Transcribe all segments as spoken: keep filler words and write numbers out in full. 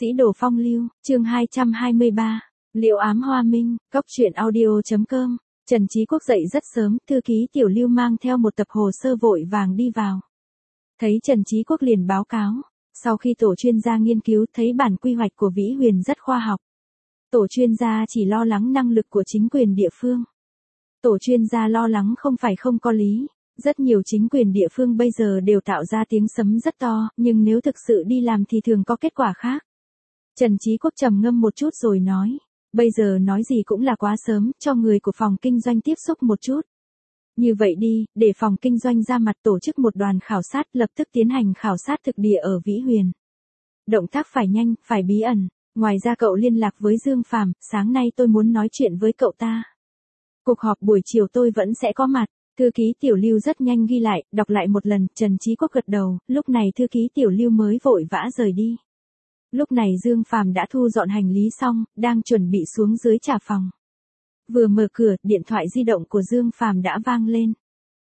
Sĩ đồ phong lưu, chương hai trăm hai mươi ba. Liệu ám hoa minh, cốc truyện audio.com. Trần Chí Quốc dậy rất sớm, thư ký Tiểu Lưu mang theo một tập hồ sơ vội vàng đi vào. Thấy Trần Chí Quốc liền báo cáo, sau khi tổ chuyên gia nghiên cứu thấy bản quy hoạch của Vĩ Huyền rất khoa học. Tổ chuyên gia chỉ lo lắng năng lực của chính quyền địa phương. Tổ chuyên gia lo lắng không phải không có lý. Rất nhiều chính quyền địa phương bây giờ đều tạo ra tiếng sấm rất to, nhưng nếu thực sự đi làm thì thường có kết quả khác. Trần Chí Quốc trầm ngâm một chút rồi nói, bây giờ nói gì cũng là quá sớm, cho người của phòng kinh doanh tiếp xúc một chút. Như vậy đi, để phòng kinh doanh ra mặt tổ chức một đoàn khảo sát, lập tức tiến hành khảo sát thực địa ở Vĩ Huyền. Động tác phải nhanh, phải bí ẩn. Ngoài ra cậu liên lạc với Dương Phàm, sáng nay tôi muốn nói chuyện với cậu ta. Cuộc họp buổi chiều tôi vẫn sẽ có mặt. Thư ký Tiểu Lưu rất nhanh ghi lại, đọc lại một lần, Trần Chí Quốc gật đầu, lúc này thư ký Tiểu Lưu mới vội vã rời đi. Lúc này Dương Phàm đã thu dọn hành lý xong, đang chuẩn bị xuống dưới trả phòng. Vừa mở cửa, điện thoại di động của Dương Phàm đã vang lên.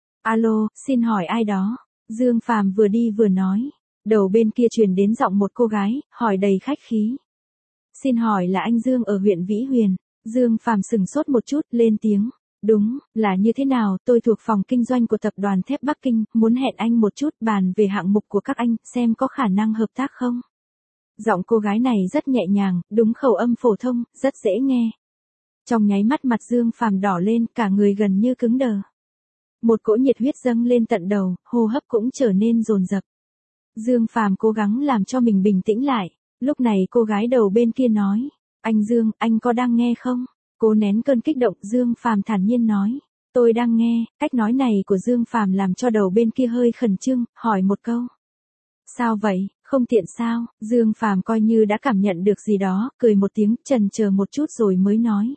Alo, xin hỏi ai đó? Dương Phàm vừa đi vừa nói. Đầu bên kia truyền đến giọng một cô gái, hỏi đầy khách khí. Xin hỏi là anh Dương ở huyện Vĩ Huyền. Dương Phàm sừng sốt một chút, lên tiếng. Đúng, là như thế nào, tôi thuộc phòng kinh doanh của tập đoàn thép Bắc Kinh, muốn hẹn anh một chút bàn về hạng mục của các anh, xem có khả năng hợp tác không? Giọng cô gái này rất nhẹ nhàng, đúng khẩu âm phổ thông, rất dễ nghe. Trong nháy mắt mặt Dương Phàm đỏ lên, cả người gần như cứng đờ. Một cỗ nhiệt huyết dâng lên tận đầu, hô hấp cũng trở nên dồn dập. Dương Phàm cố gắng làm cho mình bình tĩnh lại, lúc này cô gái đầu bên kia nói, anh Dương, anh có đang nghe không? Cố nén cơn kích động, Dương Phàm thản nhiên nói, tôi đang nghe. Cách nói này của Dương Phàm làm cho đầu bên kia hơi khẩn trương, hỏi một câu. Sao vậy, không tiện sao? Dương Phàm coi như đã cảm nhận được gì đó, cười một tiếng, chần chờ một chút rồi mới nói.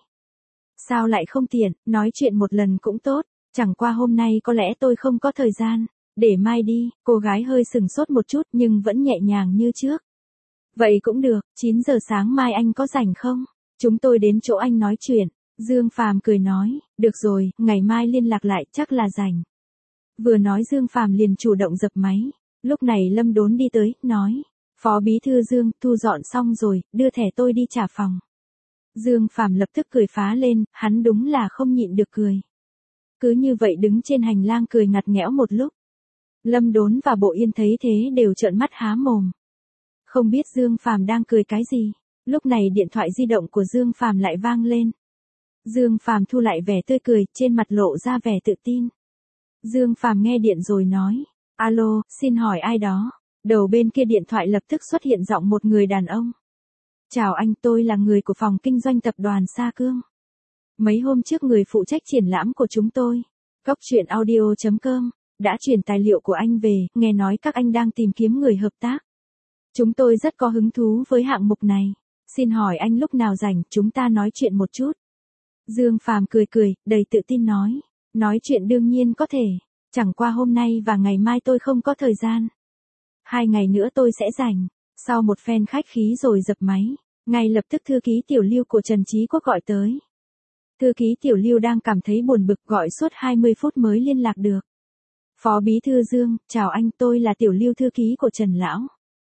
Sao lại không tiện, nói chuyện một lần cũng tốt, chẳng qua hôm nay có lẽ tôi không có thời gian, để mai đi. Cô gái hơi sừng sốt một chút nhưng vẫn nhẹ nhàng như trước. Vậy cũng được, chín giờ sáng mai anh có rảnh không? Chúng tôi đến chỗ anh nói chuyện. Dương Phàm cười nói, được rồi, ngày mai liên lạc lại, chắc là rảnh. Vừa nói Dương Phàm liền chủ động dập máy. Lúc này Lâm Đốn đi tới, nói, Phó Bí Thư Dương, thu dọn xong rồi, đưa thẻ tôi đi trả phòng. Dương Phàm lập tức cười phá lên, hắn đúng là không nhịn được cười. Cứ như vậy đứng trên hành lang cười ngặt nghẽo một lúc. Lâm Đốn và Bộ Yên thấy thế đều trợn mắt há mồm. Không biết Dương Phàm đang cười cái gì. Lúc này điện thoại di động của Dương Phàm lại vang lên. Dương Phàm thu lại vẻ tươi cười, trên mặt lộ ra vẻ tự tin. Dương Phàm nghe điện rồi nói, alo, xin hỏi ai đó? Đầu bên kia điện thoại lập tức xuất hiện giọng một người đàn ông. Chào anh, tôi là người của phòng kinh doanh tập đoàn Sa Cương. Mấy hôm trước người phụ trách triển lãm của chúng tôi, cốc truyện audio.com, đã chuyển tài liệu của anh về, nghe nói các anh đang tìm kiếm người hợp tác. Chúng tôi rất có hứng thú với hạng mục này. Xin hỏi anh lúc nào rảnh, chúng ta nói chuyện một chút. Dương Phàm cười cười, đầy tự tin nói. Nói chuyện đương nhiên có thể. Chẳng qua hôm nay và ngày mai tôi không có thời gian. Hai ngày nữa tôi sẽ rảnh. Sau một phen khách khí rồi dập máy. Ngay lập tức thư ký Tiểu Lưu của Trần Chí Quốc gọi tới. Thư ký Tiểu Lưu đang cảm thấy buồn bực, gọi suốt hai mươi phút mới liên lạc được. Phó Bí Thư Dương, chào anh, tôi là Tiểu Lưu thư ký của Trần Lão.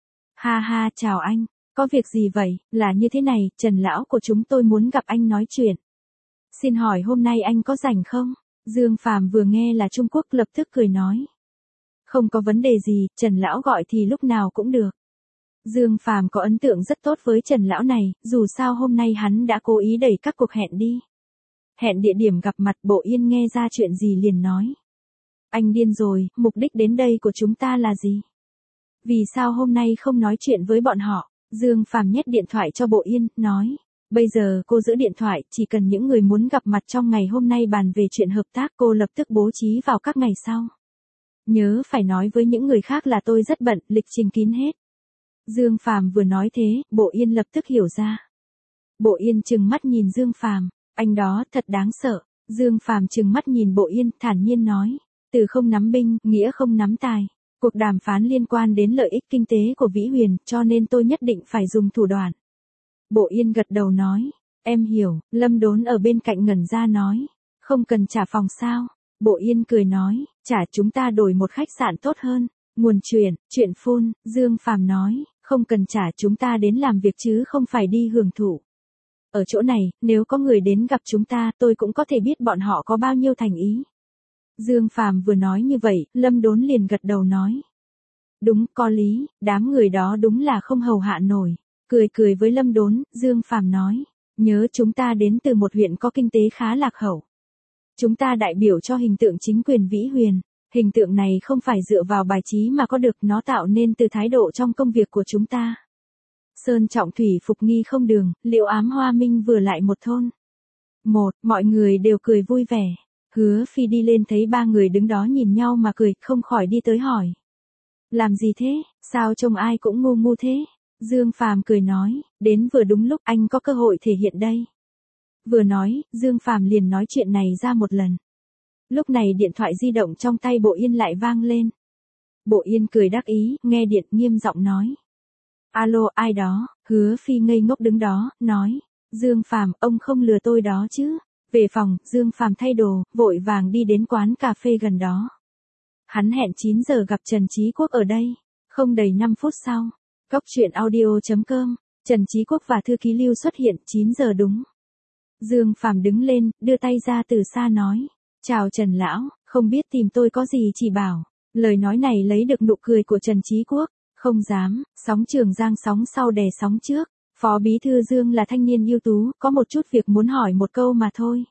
Ha ha, chào anh. Có việc gì vậy? Là như thế này, Trần Lão của chúng tôi muốn gặp anh nói chuyện. Xin hỏi hôm nay anh có rảnh không? Dương Phàm vừa nghe là Trung Quốc lập tức cười nói. Không có vấn đề gì, Trần Lão gọi thì lúc nào cũng được. Dương Phàm có ấn tượng rất tốt với Trần Lão này, dù sao hôm nay hắn đã cố ý đẩy các cuộc hẹn đi. Hẹn địa điểm gặp mặt, Bộ Yên nghe ra chuyện gì liền nói. Anh điên rồi, mục đích đến đây của chúng ta là gì? Vì sao hôm nay không nói chuyện với bọn họ? Dương Phàm nhét điện thoại cho Bộ Yên, nói, bây giờ cô giữ điện thoại, chỉ cần những người muốn gặp mặt trong ngày hôm nay bàn về chuyện hợp tác cô lập tức bố trí vào các ngày sau. Nhớ phải nói với những người khác là tôi rất bận, lịch trình kín hết. Dương Phàm vừa nói thế, Bộ Yên lập tức hiểu ra. Bộ Yên trừng mắt nhìn Dương Phàm, anh đó thật đáng sợ. Dương Phàm trừng mắt nhìn Bộ Yên, thản nhiên nói, từ không nắm binh, nghĩa không nắm tài. Cuộc đàm phán liên quan đến lợi ích kinh tế của Vĩ Huyền, cho nên tôi nhất định phải dùng thủ đoạn. Bộ Yên gật đầu nói, em hiểu. Lâm Đốn ở bên cạnh ngẩn ra nói, không cần trả phòng sao? Bộ Yên cười nói, trả chúng ta đổi một khách sạn tốt hơn. Nguồn chuyện, chuyện phun, Dương Phàm nói, Không cần trả, chúng ta đến làm việc chứ không phải đi hưởng thụ. Ở chỗ này, nếu có người đến gặp chúng ta, tôi cũng có thể biết bọn họ có bao nhiêu thành ý. Dương Phàm vừa nói như vậy, Lâm Đốn liền gật đầu nói. Đúng, có lý, đám người đó đúng là không hầu hạ nổi. Cười cười với Lâm Đốn, Dương Phàm nói. Nhớ chúng ta đến từ một huyện có kinh tế khá lạc hậu. Chúng ta đại biểu cho hình tượng chính quyền Vĩ Huyền. Hình tượng này không phải dựa vào bài trí mà có được, nó tạo nên từ thái độ trong công việc của chúng ta. Sơn trọng thủy phục nghi không đường, Liễu Ám Hoa Minh vừa lại một thôn. Một, mọi người đều cười vui vẻ. Hứa Phi đi lên thấy ba người đứng đó nhìn nhau mà cười, không khỏi đi tới hỏi. Làm gì thế, sao trông ai cũng ngu ngu thế? Dương Phàm cười nói, đến vừa đúng lúc anh có cơ hội thể hiện đây. Vừa nói, Dương Phàm liền nói chuyện này ra một lần. Lúc này điện thoại di động trong tay Bộ Yên lại vang lên. Bộ Yên cười đắc ý, nghe điện nghiêm giọng nói. Alo, ai đó? Hứa Phi ngây ngốc đứng đó, nói. Dương Phàm, ông không lừa tôi đó chứ? Về phòng, Dương Phàm thay đồ, vội vàng đi đến quán cà phê gần đó. Hắn hẹn chín giờ gặp Trần Chí Quốc ở đây. Không đầy năm phút sau. Cốc truyện audio chấm com, Trần Chí Quốc và thư ký Lưu xuất hiện chín giờ đúng. Dương Phàm đứng lên, đưa tay ra từ xa nói. Chào Trần Lão, không biết tìm tôi có gì chỉ bảo. Lời nói này lấy được nụ cười của Trần Chí Quốc. Không dám, sóng Trường Giang sóng sau đè sóng trước. Phó Bí Thư Dương là thanh niên ưu tú, có một chút việc muốn hỏi một câu mà thôi.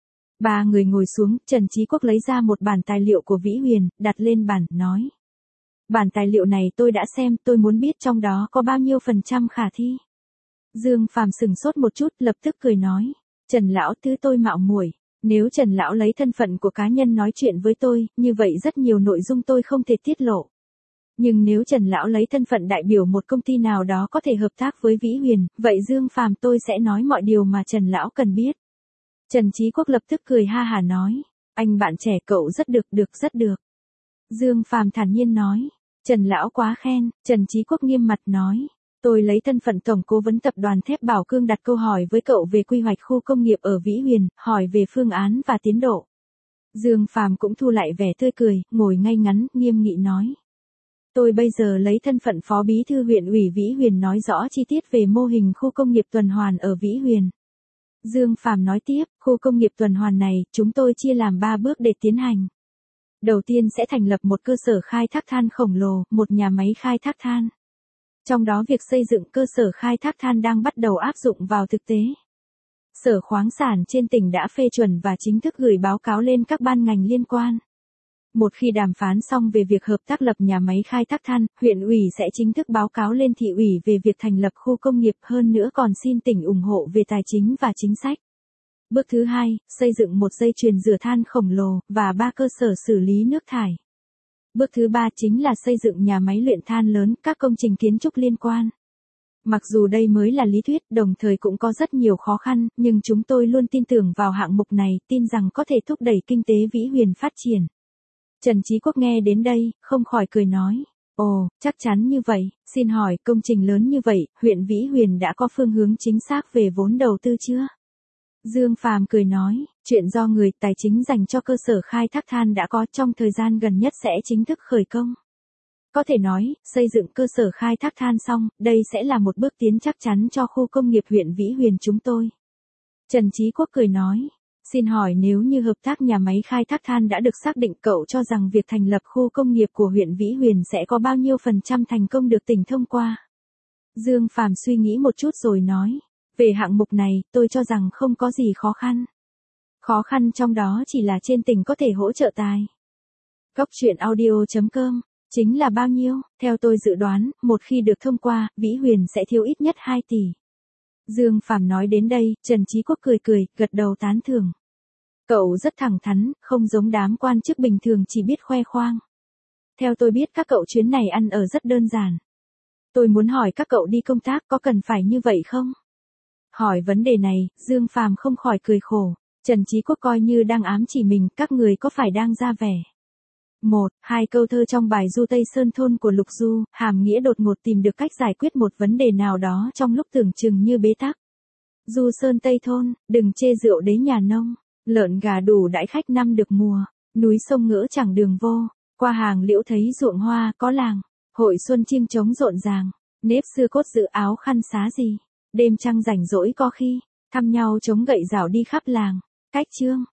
Ba người ngồi xuống, Trần Chí Quốc lấy ra một bản tài liệu của Vĩ Huyền, đặt lên bàn, nói. Bản tài liệu này tôi đã xem, tôi muốn biết trong đó có bao nhiêu phần trăm khả thi. Dương Phàm sừng sốt một chút, lập tức cười nói. Trần Lão thứ tôi mạo muội. Nếu Trần Lão lấy thân phận của cá nhân nói chuyện với tôi, như vậy rất nhiều nội dung tôi không thể tiết lộ. Nhưng nếu Trần Lão lấy thân phận đại biểu một công ty nào đó có thể hợp tác với Vĩ Huyền, vậy Dương Phàm tôi sẽ nói mọi điều mà Trần Lão cần biết. Trần Chí Quốc lập tức cười ha hả nói. Anh bạn trẻ cậu rất được, được rất được. Dương Phàm thản nhiên nói. Trần Lão quá khen, Trần Chí Quốc nghiêm mặt nói. Tôi lấy thân phận tổng cố vấn tập đoàn Thép Bảo Cương đặt câu hỏi với cậu về quy hoạch khu công nghiệp ở Vĩ Huyền, hỏi về phương án và tiến độ. Dương Phàm cũng thu lại vẻ tươi cười, ngồi ngay ngắn, nghiêm nghị nói. Tôi bây giờ lấy thân phận Phó Bí Thư huyện ủy Vĩ Huyền nói rõ chi tiết về mô hình khu công nghiệp tuần hoàn ở Vĩ Huyền. Dương Phàm nói tiếp, khu công nghiệp tuần hoàn này, chúng tôi chia làm ba bước để tiến hành. Đầu tiên sẽ thành lập một cơ sở khai thác than khổng lồ, một nhà máy khai thác than. Trong đó việc xây dựng cơ sở khai thác than đang bắt đầu áp dụng vào thực tế. Sở khoáng sản trên tỉnh đã phê chuẩn và chính thức gửi báo cáo lên các ban ngành liên quan. Một khi đàm phán xong về việc hợp tác lập nhà máy khai thác than, huyện ủy sẽ chính thức báo cáo lên thị ủy về việc thành lập khu công nghiệp, hơn nữa còn xin tỉnh ủng hộ về tài chính và chính sách. Bước thứ hai, xây dựng một dây chuyền rửa than khổng lồ, và ba cơ sở xử lý nước thải. Bước thứ ba chính là xây dựng nhà máy luyện than lớn, các công trình kiến trúc liên quan. Mặc dù đây mới là lý thuyết, đồng thời cũng có rất nhiều khó khăn, nhưng chúng tôi luôn tin tưởng vào hạng mục này, tin rằng có thể thúc đẩy kinh tế Vĩ Huyền phát triển. Trần Chí Quốc nghe đến đây, không khỏi cười nói. Ồ, chắc chắn như vậy, xin hỏi công trình lớn như vậy, huyện Vĩ Huyền đã có phương hướng chính xác về vốn đầu tư chưa? Dương Phàm cười nói, chuyện do người tài chính dành cho cơ sở khai thác than đã có, trong thời gian gần nhất sẽ chính thức khởi công. Có thể nói, xây dựng cơ sở khai thác than xong, đây sẽ là một bước tiến chắc chắn cho khu công nghiệp huyện Vĩ Huyền chúng tôi. Trần Chí Quốc cười nói, xin hỏi nếu như hợp tác nhà máy khai thác than đã được xác định, cậu cho rằng việc thành lập khu công nghiệp của huyện Vĩ Huyền sẽ có bao nhiêu phần trăm thành công được tỉnh thông qua? Dương Phàm suy nghĩ một chút rồi nói, về hạng mục này, tôi cho rằng không có gì khó khăn. Khó khăn trong đó chỉ là trên tỉnh có thể hỗ trợ tài. Cốc truyện audio chấm com, chính là bao nhiêu? Theo tôi dự đoán, một khi được thông qua, Vĩ Huyền sẽ thiếu ít nhất hai tỷ. Dương Phàm nói đến đây, Trần Chí Quốc cười cười, gật đầu tán thưởng. Cậu rất thẳng thắn, không giống đám quan chức bình thường chỉ biết khoe khoang. Theo tôi biết các cậu chuyến này ăn ở rất đơn giản. Tôi muốn hỏi các cậu đi công tác có cần phải như vậy không? Hỏi vấn đề này, Dương Phàm không khỏi cười khổ. Trần Chí Quốc coi như đang ám chỉ mình, các người có phải đang ra vẻ. Một, hai câu thơ trong bài Du Tây Sơn Thôn của Lục Du, hàm nghĩa đột ngột tìm được cách giải quyết một vấn đề nào đó trong lúc tưởng chừng như bế tắc. Du Sơn Tây Thôn, đừng chê rượu đế nhà nông, lợn gà đủ đãi khách năm được mùa, núi sông ngỡ chẳng đường vô, qua hàng liễu thấy ruộng hoa có làng, hội xuân chiêng trống rộn ràng, Nếp xưa cốt giữ áo khăn xá gì. Đêm trăng rảnh rỗi có khi, thăm nhau chống gậy rào đi khắp làng. Cách chương.